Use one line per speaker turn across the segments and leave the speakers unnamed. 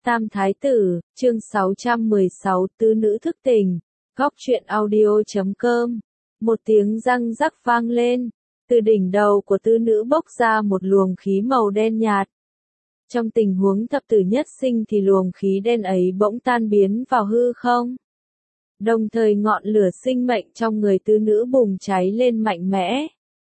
Tam Thái Tử, chương 616 Tứ Nữ Thức Tình, góc truyện audio.com. Một tiếng răng rắc vang lên, từ đỉnh đầu của tứ nữ bốc ra một luồng khí màu đen nhạt. Trong tình huống thập tử nhất sinh thì luồng khí đen ấy bỗng tan biến vào hư không. Đồng thời ngọn lửa sinh mệnh trong người tứ nữ bùng cháy lên mạnh mẽ.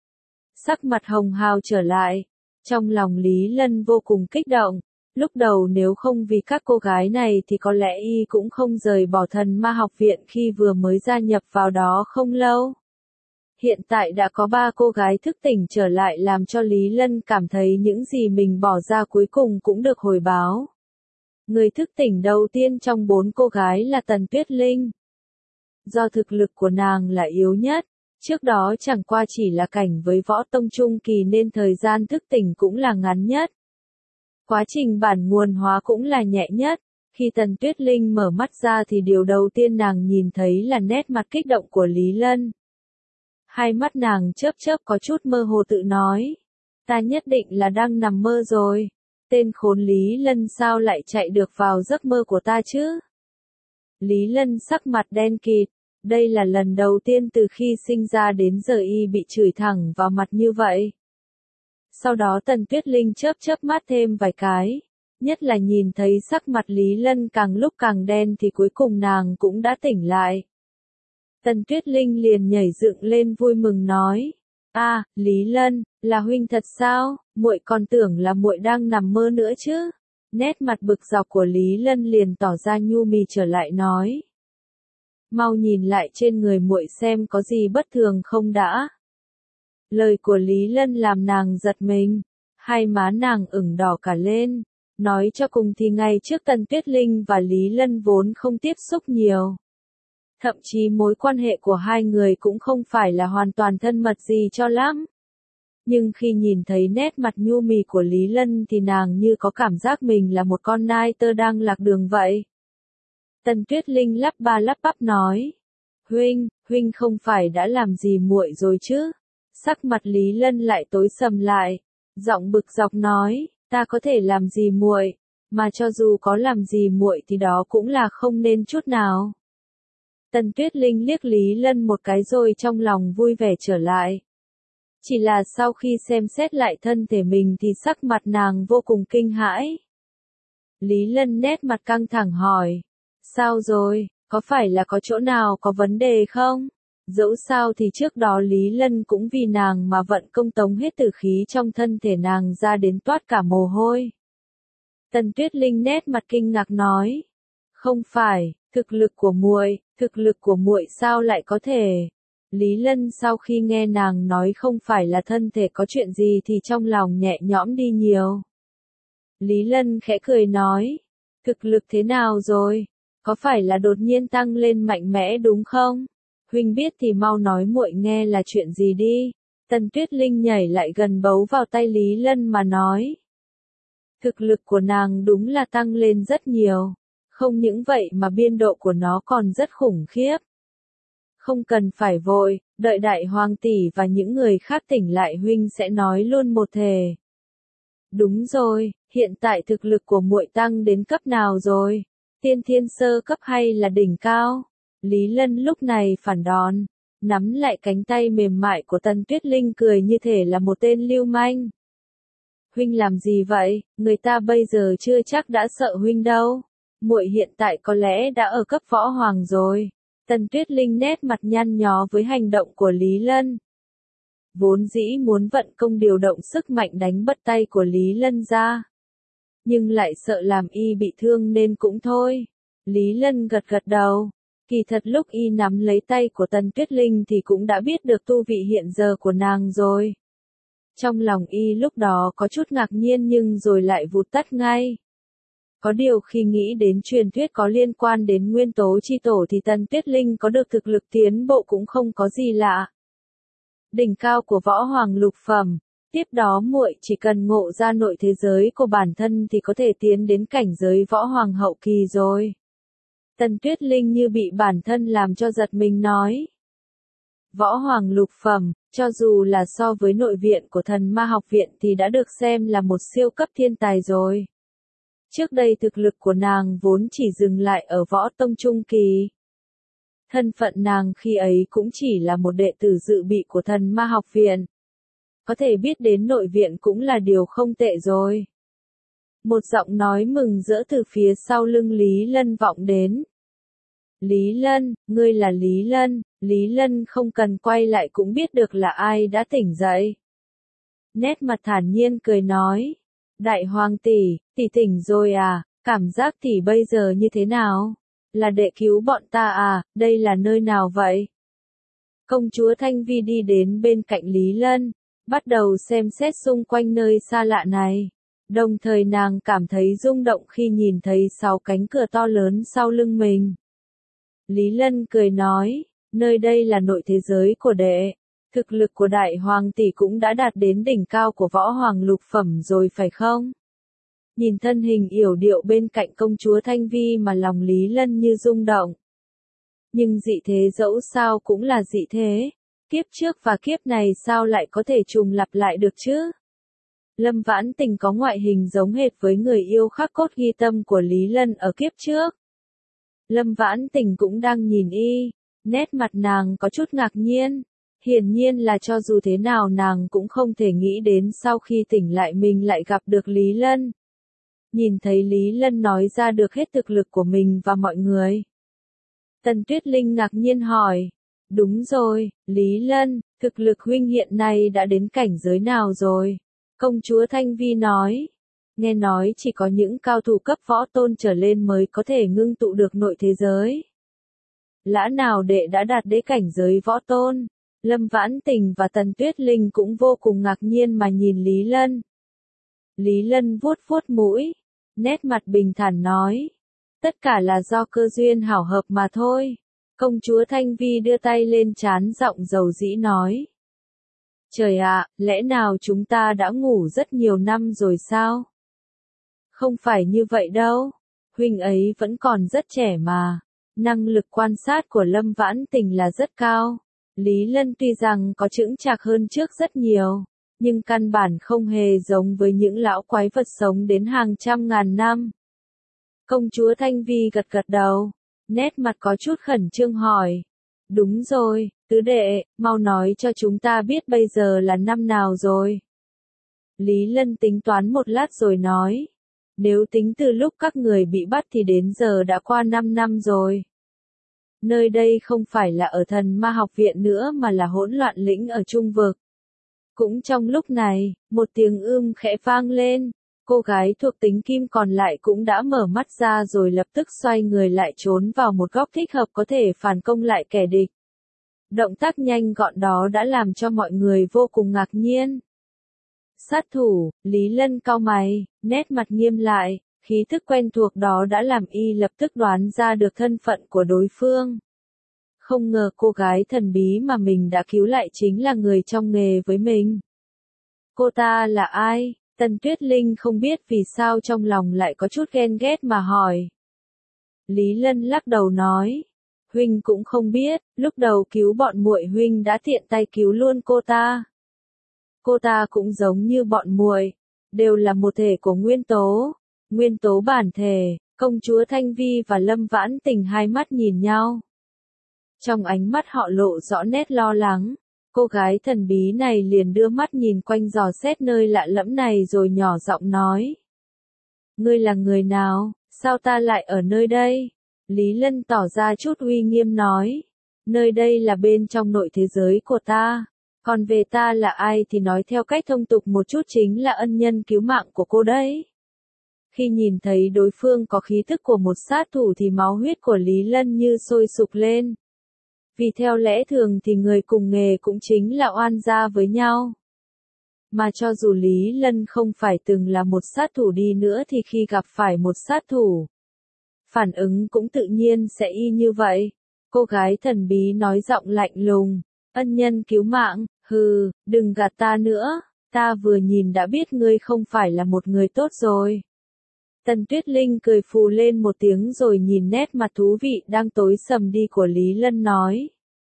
Sắc mặt hồng hào trở lại, trong lòng Lý Lân vô cùng kích động. Lúc đầu nếu không vì các cô gái này thì có lẽ y cũng không rời bỏ Thần Ma học viện khi vừa mới gia nhập vào đó không lâu. Hiện tại đã có 3 cô gái thức tỉnh trở lại làm cho Lý Lân cảm thấy những gì mình bỏ ra cuối cùng cũng được hồi báo. Người thức tỉnh đầu tiên trong 4 cô gái là Tần Tuyết Linh. Do thực lực của nàng là yếu nhất, trước đó chẳng qua chỉ là cảnh với võ tông trung kỳ nên thời gian thức tỉnh cũng là ngắn nhất. Quá trình bản nguồn hóa cũng là nhẹ nhất. Khi Tần Tuyết Linh mở mắt ra thì điều đầu tiên nàng nhìn thấy là nét mặt kích động của Lý Lân. Hai mắt nàng chớp chớp có chút mơ hồ tự nói. Ta nhất định là đang nằm mơ rồi. Tên khốn Lý Lân sao lại chạy được vào giấc mơ của ta chứ? Lý Lân sắc mặt đen kịt. Đây là lần đầu tiên từ khi sinh ra đến giờ y bị chửi thẳng vào mặt như vậy. Sau đó Tần Tuyết Linh chớp chớp mắt thêm vài cái. Nhất là nhìn thấy sắc mặt Lý Lân càng lúc càng đen thì cuối cùng nàng cũng đã tỉnh lại. Tần Tuyết Linh liền nhảy dựng lên vui mừng nói. Lý Lân, là huynh thật sao? Muội còn tưởng là muội đang nằm mơ nữa chứ. Nét mặt bực dọc của Lý Lân liền tỏ ra nhu mì trở lại nói. Mau nhìn lại trên người muội xem có gì bất thường không đã. Lời của Lý Lân làm nàng giật mình, hai má nàng ửng đỏ cả lên. Nói cho cùng thì ngày trước Tần Tuyết Linh và Lý Lân vốn không tiếp xúc nhiều. Thậm chí mối quan hệ của hai người cũng không phải là hoàn toàn thân mật gì cho lắm. Nhưng khi nhìn thấy nét mặt nhu mì của Lý Lân thì nàng như có cảm giác mình là một con nai tơ đang lạc đường vậy. Tần Tuyết Linh lắp ba lắp bắp nói. Huynh không phải đã làm gì muội rồi chứ? Sắc mặt Lý Lân lại tối sầm lại, giọng bực dọc nói, ta có thể làm gì muội, mà cho dù có làm gì muội thì đó cũng là không nên chút nào. Tần Tuyết Linh liếc Lý Lân một cái rồi trong lòng vui vẻ trở lại. Chỉ là sau khi xem xét lại thân thể mình thì sắc mặt nàng vô cùng kinh hãi. Lý Lân nét mặt căng thẳng hỏi, sao rồi, có phải là có chỗ nào có vấn đề không? Dẫu sao thì trước đó Lý Lân cũng vì nàng mà vận công tống hết tử khí trong thân thể nàng ra đến toát cả mồ hôi. Tần Tuyết Linh nét mặt kinh ngạc nói, không phải, thực lực của muội sao lại có thể? Lý Lân sau khi nghe nàng nói không phải là thân thể có chuyện gì thì trong lòng nhẹ nhõm đi nhiều. Lý Lân khẽ cười nói, thực lực thế nào rồi? Có phải là đột nhiên tăng lên mạnh mẽ đúng không? Huynh biết thì mau nói muội nghe là chuyện gì đi. Tần Tuyết Linh nhảy lại gần bấu vào tay Lý Lân mà nói. Thực lực của nàng đúng là tăng lên rất nhiều. Không những vậy mà biên độ của nó còn rất khủng khiếp. Không cần phải vội, đợi đại hoàng tỷ và những người khác tỉnh lại huynh sẽ nói luôn một thể. Đúng rồi, hiện tại thực lực của muội tăng đến cấp nào rồi? Tiên thiên sơ cấp hay là đỉnh cao? Lý Lân lúc này phản đòn, nắm lại cánh tay mềm mại của Tần Tuyết Linh cười như thể là một tên lưu manh. Huynh làm gì vậy, người ta bây giờ chưa chắc đã sợ huynh đâu. Muội hiện tại có lẽ đã ở cấp võ hoàng rồi. Tần Tuyết Linh nét mặt nhăn nhó với hành động của Lý Lân. Vốn dĩ muốn vận công điều động sức mạnh đánh bật tay của Lý Lân ra. Nhưng lại sợ làm y bị thương nên cũng thôi. Lý Lân gật gật đầu. Kỳ thật lúc y nắm lấy tay của Tần Tuyết Linh thì cũng đã biết được tu vị hiện giờ của nàng rồi. Trong lòng y lúc đó có chút ngạc nhiên nhưng rồi lại vụt tắt ngay. Có điều khi nghĩ đến truyền thuyết có liên quan đến nguyên tố chi tổ thì Tần Tuyết Linh có được thực lực tiến bộ cũng không có gì lạ. Đỉnh cao của võ hoàng lục phẩm, tiếp đó muội chỉ cần ngộ ra nội thế giới của bản thân thì có thể tiến đến cảnh giới võ hoàng hậu kỳ rồi. Tần Tuyết Linh như bị bản thân làm cho giật mình nói. Võ hoàng lục phẩm, cho dù là so với nội viện của Thần Ma học viện thì đã được xem là một siêu cấp thiên tài rồi. Trước đây thực lực của nàng vốn chỉ dừng lại ở võ tông trung kỳ. Thân phận nàng khi ấy cũng chỉ là một đệ tử dự bị của Thần Ma học viện. Có thể biết đến nội viện cũng là điều không tệ rồi. Một giọng nói mừng rỡ từ phía sau lưng Lý Lân vọng đến. Lý Lân, ngươi là Lý Lân. Lý Lân không cần quay lại cũng biết được là ai đã tỉnh dậy. Nét mặt thản nhiên cười nói. Đại hoàng tỷ, tỷ tỉnh rồi à, cảm giác tỷ bây giờ như thế nào? Là đệ cứu bọn ta à, đây là nơi nào vậy? Công chúa Thanh Vi đi đến bên cạnh Lý Lân, bắt đầu xem xét xung quanh nơi xa lạ này. Đồng thời nàng cảm thấy rung động khi nhìn thấy 6 cánh cửa to lớn sau lưng mình. Lý Lân cười nói, nơi đây là nội thế giới của đệ. Thực lực của đại hoàng tỷ cũng đã đạt đến đỉnh cao của võ hoàng lục phẩm rồi phải không? Nhìn thân hình yểu điệu bên cạnh công chúa Thanh Vi mà lòng Lý Lân như rung động. Nhưng dị thế dẫu sao cũng là dị thế. Kiếp trước và kiếp này sao lại có thể trùng lặp lại được chứ? Lâm Vãn Tình có ngoại hình giống hệt với người yêu khắc cốt ghi tâm của Lý Lân ở kiếp trước. Lâm Vãn Tình cũng đang nhìn y, nét mặt nàng có chút ngạc nhiên. Hiển nhiên là cho dù thế nào nàng cũng không thể nghĩ đến sau khi tỉnh lại mình lại gặp được Lý Lân. Nhìn thấy Lý Lân nói ra được hết thực lực của mình và mọi người. Tần Tuyết Linh ngạc nhiên hỏi. Đúng rồi, Lý Lân, thực lực huynh hiện nay đã đến cảnh giới nào rồi? Công chúa Thanh Vi nói. Nghe nói chỉ có những cao thủ cấp võ tôn trở lên mới có thể ngưng tụ được nội thế giới. Lã nào đệ đã đạt đến cảnh giới võ tôn? Lâm Vãn Tình và Tần Tuyết Linh cũng vô cùng ngạc nhiên mà nhìn Lý Lân. Lý Lân vuốt vuốt mũi, nét mặt bình thản nói. Tất cả là do cơ duyên hảo hợp mà thôi. Công chúa Thanh Vi đưa tay lên trán giọng dầu dĩ nói. Trời ạ, lẽ nào chúng ta đã ngủ rất nhiều năm rồi sao? Không phải như vậy đâu, huynh ấy vẫn còn rất trẻ mà. Năng lực quan sát của Lâm Vãn Tình là rất cao. Lý Lân tuy rằng có chững chạc hơn trước rất nhiều, nhưng căn bản không hề giống với những lão quái vật sống đến hàng trăm ngàn năm. Công chúa Thanh Vi gật gật đầu, nét mặt có chút khẩn trương hỏi. Đúng rồi, tứ đệ, mau nói cho chúng ta biết bây giờ là năm nào rồi. Lý Lân tính toán một lát rồi nói. Nếu tính từ lúc các người bị bắt thì đến giờ đã qua 5 năm rồi. Nơi đây không phải là ở Thần Ma học viện nữa mà là hỗn loạn lĩnh ở Trung vực. Cũng trong lúc này, một tiếng khẽ vang lên. Cô gái thuộc tính kim còn lại cũng đã mở mắt ra rồi lập tức xoay người lại trốn vào một góc thích hợp có thể phản công lại kẻ địch. Động tác nhanh gọn đó đã làm cho mọi người vô cùng ngạc nhiên. Sát thủ, Lý Lân cau mày, nét mặt nghiêm lại, khí thức quen thuộc đó đã làm y lập tức đoán ra được thân phận của đối phương. Không ngờ cô gái thần bí mà mình đã cứu lại chính là người trong nghề với mình. Cô ta là ai? Tần Tuyết Linh không biết vì sao trong lòng lại có chút ghen ghét mà hỏi. Lý Lân lắc đầu nói. Huynh cũng không biết, lúc đầu cứu bọn muội huynh đã tiện tay cứu luôn cô ta. Cô ta cũng giống như bọn muội, đều là một thể của nguyên tố bản thể. Công chúa Thanh Vi và Lâm Vãn Tình hai mắt nhìn nhau. Trong ánh mắt họ lộ rõ nét lo lắng. Cô gái thần bí này liền đưa mắt nhìn quanh dò xét nơi lạ lẫm này rồi nhỏ giọng nói. Ngươi là người nào, sao ta lại ở nơi đây? Lý Lân tỏ ra chút uy nghiêm nói. Nơi đây là bên trong nội thế giới của ta. Còn về ta là ai thì nói theo cách thông tục một chút chính là ân nhân cứu mạng của cô đấy. Khi nhìn thấy đối phương có khí thức của một sát thủ thì máu huyết của Lý Lân như sôi sục lên. Vì theo lẽ thường thì người cùng nghề cũng chính là oan gia với nhau. Mà cho dù Lý Lân không phải từng là một sát thủ đi nữa thì khi gặp phải một sát thủ, phản ứng cũng tự nhiên sẽ y như vậy. Cô gái thần bí nói giọng lạnh lùng, ân nhân cứu mạng, hừ, đừng gạt ta nữa, ta vừa nhìn đã biết ngươi không phải là một người tốt rồi. Tần Tuyết Linh cười phù lên một tiếng rồi nhìn nét mặt thú vị đang tối sầm đi của Lý Lân nói.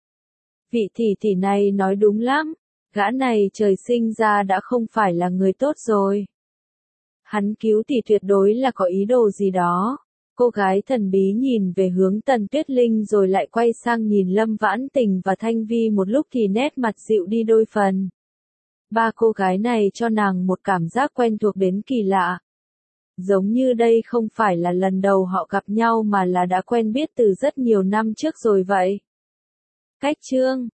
Vị tỷ này nói đúng lắm, gã này trời sinh ra đã không phải là người tốt rồi. Hắn cứu tỷ tuyệt đối là có ý đồ gì đó. Cô gái thần bí nhìn về hướng Tần Tuyết Linh rồi lại quay sang nhìn Lâm Vãn Tình và Thanh Vi một lúc thì nét mặt dịu đi đôi phần. Ba cô gái này cho nàng một cảm giác quen thuộc đến kỳ lạ. Giống như đây không phải là lần đầu họ gặp nhau mà là đã quen biết từ rất nhiều năm trước rồi vậy. Cách chương